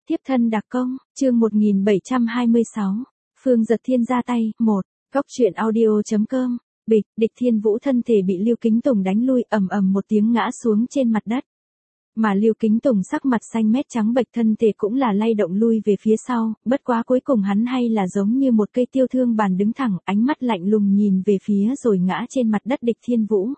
Tiếp thân đặc công, chương 1726, Phương Giật Thiên ra tay, 1, góc truyện audio.com, bịch, địch Thiên Vũ thân thể bị Lưu Kính Tùng đánh lui ầm ầm một tiếng ngã xuống trên mặt đất. Mà Lưu Kính Tùng sắc mặt xanh mét trắng bệch thân thể cũng là lay động lui về phía sau, bất quá cuối cùng hắn hay là giống như một cây tiêu thương bàn đứng thẳng, ánh mắt lạnh lùng nhìn về phía rồi ngã trên mặt đất địch Thiên Vũ.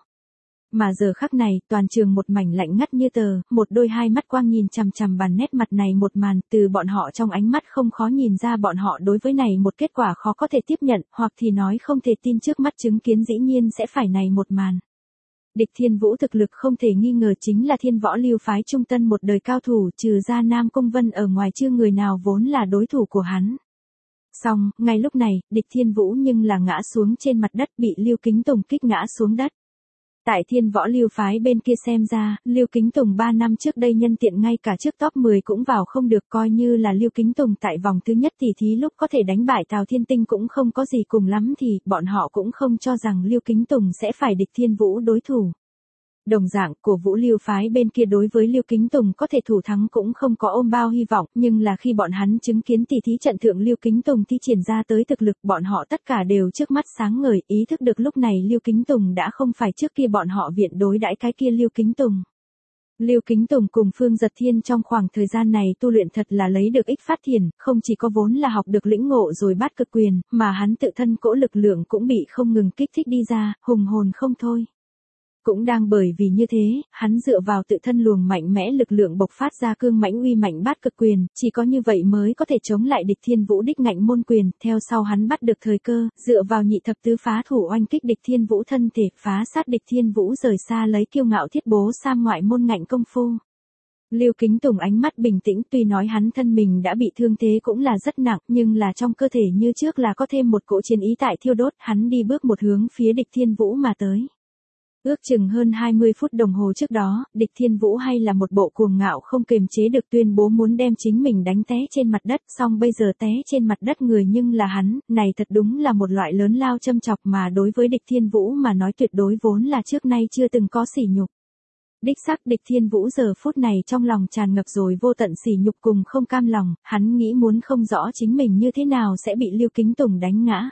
Mà giờ khắc này, toàn trường một mảnh lạnh ngắt như tờ, một đôi hai mắt quang nhìn chằm chằm bàn nét mặt này một màn, từ bọn họ trong ánh mắt không khó nhìn ra bọn họ đối với này một kết quả khó có thể tiếp nhận, hoặc thì nói không thể tin trước mắt chứng kiến dĩ nhiên sẽ phải này một màn. Địch Thiên Vũ thực lực không thể nghi ngờ chính là Thiên Võ Lưu phái trung tân một đời cao thủ, trừ ra Nam Cung Vân ở ngoài chưa người nào vốn là đối thủ của hắn. Song, ngay lúc này, địch Thiên Vũ nhưng là ngã xuống trên mặt đất bị Lưu Kính Tùng kích ngã xuống đất. Tại Thiên Võ Lưu phái bên kia xem ra, Lưu Kính Tùng 3 năm trước đây nhân tiện ngay cả trước top 10 cũng vào không được, coi như là Lưu Kính Tùng tại vòng thứ nhất tỷ thí lúc có thể đánh bại Tào Thiên Tinh cũng không có gì cùng lắm thì bọn họ cũng không cho rằng Lưu Kính Tùng sẽ phải địch Thiên Vũ đối thủ. Đồng dạng của Vũ Lưu phái bên kia đối với Lưu Kính Tùng có thể thủ thắng cũng không có ôm bao hy vọng, nhưng là khi bọn hắn chứng kiến tỷ thí trận thượng Lưu Kính Tùng thi triển ra tới thực lực, bọn họ tất cả đều trước mắt sáng ngời, ý thức được lúc này Lưu Kính Tùng đã không phải trước kia bọn họ viện đối đãi cái kia Lưu Kính Tùng. Lưu Kính Tùng cùng Phương Giật Thiên trong khoảng thời gian này tu luyện thật là lấy được ích phát thiền, không chỉ có vốn là học được lĩnh ngộ rồi bát cực quyền, mà hắn tự thân cỗ lực lượng cũng bị không ngừng kích thích đi ra, hùng hồn không thôi. Cũng đang bởi vì như thế, hắn dựa vào tự thân luồng mạnh mẽ lực lượng bộc phát ra cương mãnh uy mạnh bát cực quyền, chỉ có như vậy mới có thể chống lại địch Thiên Vũ đích ngạnh môn quyền, theo sau hắn bắt được thời cơ, dựa vào nhị thập tứ phá thủ oanh kích địch Thiên Vũ thân thể, phá sát địch Thiên Vũ rời xa lấy kiêu ngạo thiết bố sam ngoại môn ngạnh công phu. Lưu Kính Tùng ánh mắt bình tĩnh, tuy nói hắn thân mình đã bị thương thế cũng là rất nặng, nhưng là trong cơ thể như trước là có thêm một cỗ chiến ý tại thiêu đốt, hắn đi bước một hướng phía địch Thiên Vũ mà tới. Ước chừng hơn 20 phút đồng hồ trước đó, địch Thiên Vũ hay là một bộ cuồng ngạo không kềm chế được tuyên bố muốn đem chính mình đánh té trên mặt đất, song bây giờ té trên mặt đất người nhưng là hắn, này thật đúng là một loại lớn lao châm chọc mà đối với địch Thiên Vũ mà nói tuyệt đối vốn là trước nay chưa từng có sỉ nhục. Đích xác địch Thiên Vũ giờ phút này trong lòng tràn ngập rồi vô tận sỉ nhục cùng không cam lòng, hắn nghĩ muốn không rõ chính mình như thế nào sẽ bị Lưu Kính Tùng đánh ngã.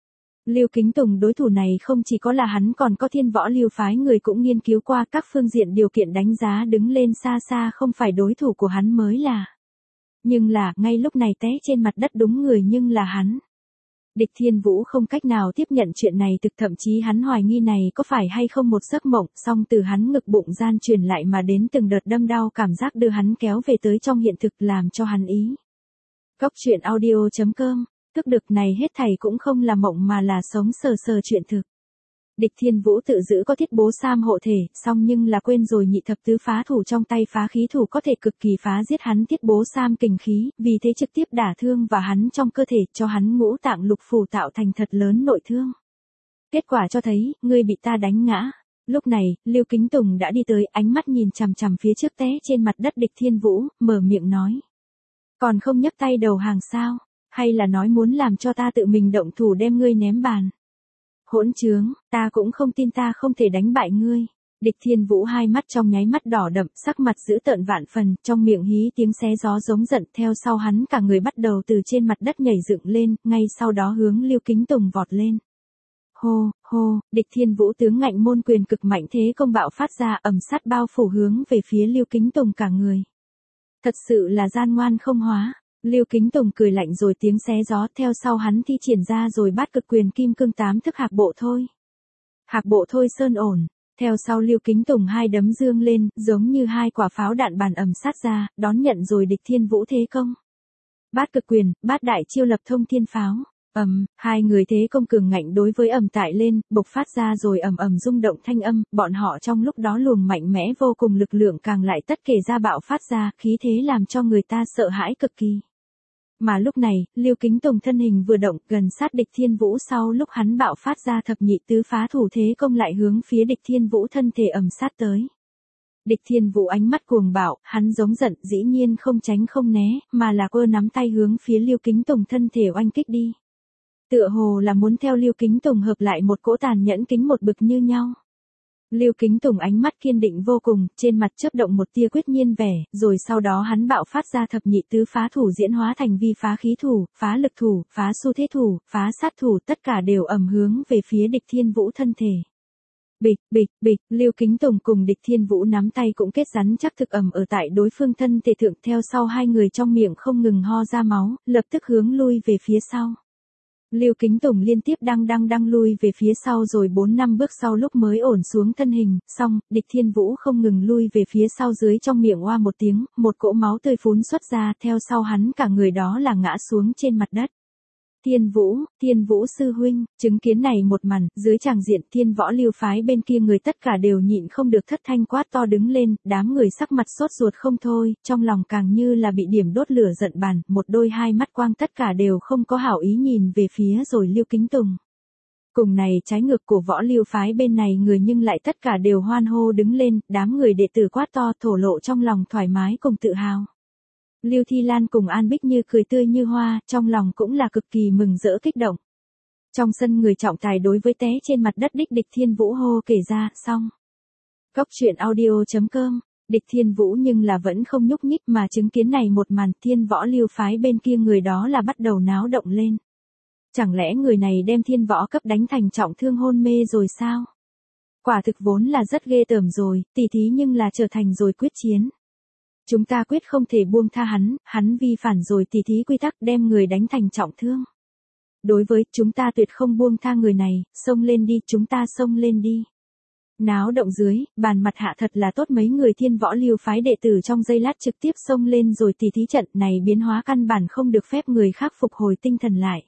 Lưu Kính Tùng đối thủ này không chỉ có là hắn còn có Thiên Võ Lưu phái người cũng nghiên cứu qua các phương diện điều kiện đánh giá đứng lên xa xa không phải đối thủ của hắn mới là. Nhưng là, ngay lúc này té trên mặt đất đúng người nhưng là hắn. Địch Thiên Vũ không cách nào tiếp nhận chuyện này, thực thậm chí hắn hoài nghi này có phải hay không một giấc mộng, song từ hắn ngực bụng gian truyền lại mà đến từng đợt đâm đau cảm giác đưa hắn kéo về tới trong hiện thực làm cho hắn ý. Góc truyện audio.com, tức được này hết thảy cũng không là mộng mà là sống sờ sờ chuyện thực. Địch Thiên Vũ tự giữ có thiết bố sam hộ thể, song nhưng là quên rồi nhị thập tứ phá thủ trong tay phá khí thủ có thể cực kỳ phá giết hắn thiết bố sam kình khí, vì thế trực tiếp đả thương và hắn trong cơ thể cho hắn ngũ tạng lục phủ tạo thành thật lớn nội thương. Kết quả cho thấy, ngươi bị ta đánh ngã. Lúc này, Lưu Kính Tùng đã đi tới, ánh mắt nhìn chằm chằm phía trước té trên mặt đất địch Thiên Vũ, mở miệng nói. Còn không nhấc tay đầu hàng sao? Hay là nói muốn làm cho ta tự mình động thủ đem ngươi ném bàn? Hỗn trướng, ta cũng không tin ta không thể đánh bại ngươi. Địch Thiên Vũ hai mắt trong nháy mắt đỏ đậm, sắc mặt dữ tợn vạn phần, trong miệng hí tiếng xé gió giống giận, theo sau hắn cả người bắt đầu từ trên mặt đất nhảy dựng lên, ngay sau đó hướng Lưu Kính Tùng vọt lên. Hô, hô, địch Thiên Vũ tướng ngạnh môn quyền cực mạnh thế công bạo phát ra ầm sát bao phủ hướng về phía Lưu Kính Tùng cả người. Thật sự là gian ngoan không hóa. Lưu Kính Tùng cười lạnh rồi tiếng xé gió, theo sau hắn thi triển ra rồi bát cực quyền kim cương tám thức hạc bộ thôi. Hạc bộ thôi sơn ổn, theo sau Lưu Kính Tùng hai đấm dương lên, giống như hai quả pháo đạn bàn ầm sát ra, đón nhận rồi địch Thiên Vũ thế công. Bát cực quyền, bát đại chiêu lập thông thiên pháo, hai người thế công cường ngạnh đối với tại lên, bộc phát ra rồi rung động thanh âm, bọn họ trong lúc đó luồng mạnh mẽ vô cùng lực lượng càng lại tất kể ra bạo phát ra, khí thế làm cho người ta sợ hãi cực kỳ. Mà lúc này, Lưu Kính Tùng thân hình vừa động, gần sát địch Thiên Vũ sau lúc hắn bạo phát ra thập nhị tứ phá thủ thế công lại hướng phía địch Thiên Vũ thân thể sát tới. Địch Thiên Vũ ánh mắt cuồng bạo, hắn giống giận, dĩ nhiên không tránh không né, mà là cơ nắm tay hướng phía Lưu Kính Tùng thân thể oanh kích đi. Tựa hồ là muốn theo Lưu Kính Tùng hợp lại một cỗ tàn nhẫn kính một bực như nhau. Lưu Kính Tùng ánh mắt kiên định vô cùng, trên mặt chớp động một tia quyết nhiên vẻ, rồi sau đó hắn bạo phát ra thập nhị tứ phá thủ diễn hóa thành vi phá khí thủ, phá lực thủ, phá xu thế thủ, phá sát thủ, tất cả đều ầm hướng về phía Địch Thiên Vũ thân thể. Bịch, bịch, bịch, Lưu Kính Tùng cùng Địch Thiên Vũ nắm tay cũng kết rắn chắc thực ầm ở tại đối phương thân thể thượng, theo sau hai người trong miệng không ngừng ho ra máu, lập tức hướng lui về phía sau. Lưu Kính Tùng liên tiếp đang lui về phía sau rồi 4-5 bước sau lúc mới ổn xuống thân hình, xong, Địch Thiên Vũ không ngừng lui về phía sau dưới trong miệng oa một tiếng, một cỗ máu tươi phún xuất ra, theo sau hắn cả người đó là ngã xuống trên mặt đất. Thiên Vũ sư huynh, chứng kiến này một màn, dưới tràng diện Thiên Võ Lưu phái bên kia người tất cả đều nhịn không được thất thanh quát to đứng lên, đám người sắc mặt sốt ruột không thôi, trong lòng càng như là bị điểm đốt lửa giận bàn, một đôi hai mắt quang tất cả đều không có hảo ý nhìn về phía rồi Lưu Kính Tùng. Cùng này trái ngược của Võ Lưu phái bên này người nhưng lại tất cả đều hoan hô đứng lên, đám người đệ tử quát to thổ lộ trong lòng thoải mái cùng tự hào. Lưu Thi Lan cùng An Bích Như cười tươi như hoa, trong lòng cũng là cực kỳ mừng rỡ kích động. Trong sân người trọng tài đối với té trên mặt đất Địch Thiên Vũ hô kể ra, xong. Góc truyện audio.com, Địch Thiên Vũ nhưng là vẫn không nhúc nhích mà chứng kiến này một màn Thiên Võ Lưu phái bên kia người đó là bắt đầu náo động lên. Chẳng lẽ người này đem Thiên Võ cấp đánh thành trọng thương hôn mê rồi sao? Quả thực vốn là rất ghê tởm rồi, tỉ thí nhưng là trở thành rồi quyết chiến. Chúng ta quyết không thể buông tha hắn vi phản rồi tỉ thí quy tắc đem người đánh thành trọng thương. Đối với chúng ta tuyệt không buông tha người này, xông lên đi, chúng ta xông lên đi. Náo động dưới, bàn mặt hạ thật là tốt mấy người Thiên Võ Lưu phái đệ tử trong giây lát trực tiếp xông lên rồi tỉ thí trận này biến hóa căn bản không được phép người khác phục hồi tinh thần lại.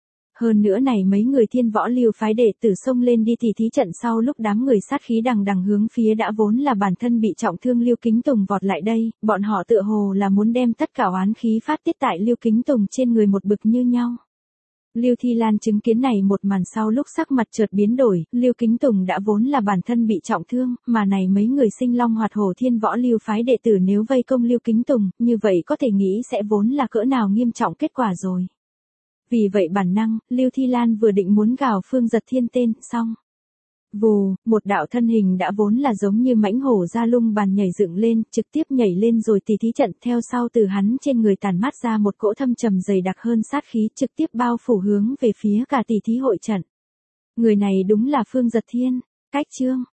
Hơn nữa này mấy người Thiên Võ Lưu phái đệ tử xông lên đi tỉ thí trận sau lúc đám người sát khí đằng hướng phía đã vốn là bản thân bị trọng thương Lưu Kính Tùng vọt lại đây, bọn họ tựa hồ là muốn đem tất cả oán khí phát tiết tại Lưu Kính Tùng trên người một bực như nhau. Lưu Thi Lan chứng kiến này một màn sau lúc sắc mặt chợt biến đổi, Lưu Kính Tùng đã vốn là bản thân bị trọng thương, mà này mấy người sinh long hoạt hổ Thiên Võ Lưu phái đệ tử nếu vây công Lưu Kính Tùng, như vậy có thể nghĩ sẽ vốn là cỡ nào nghiêm trọng kết quả rồi. Vì vậy bản năng, Lưu Thi Lan vừa định muốn gào Phương Giật Thiên tên, xong. Vù, một đạo thân hình đã vốn là giống như mãnh hổ ra lung bàn nhảy dựng lên, trực tiếp nhảy lên rồi tỉ thí trận, theo sau từ hắn trên người tản mát ra một cỗ thâm trầm dày đặc hơn sát khí trực tiếp bao phủ hướng về phía cả tỉ thí hội trận. Người này đúng là Phương Giật Thiên, cách chương.